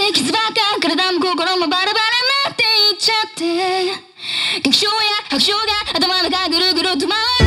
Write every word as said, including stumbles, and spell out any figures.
て傷ばっか体も心もバラバラになっていっちゃって、劇場や拍手が頭の中ぐるぐると回る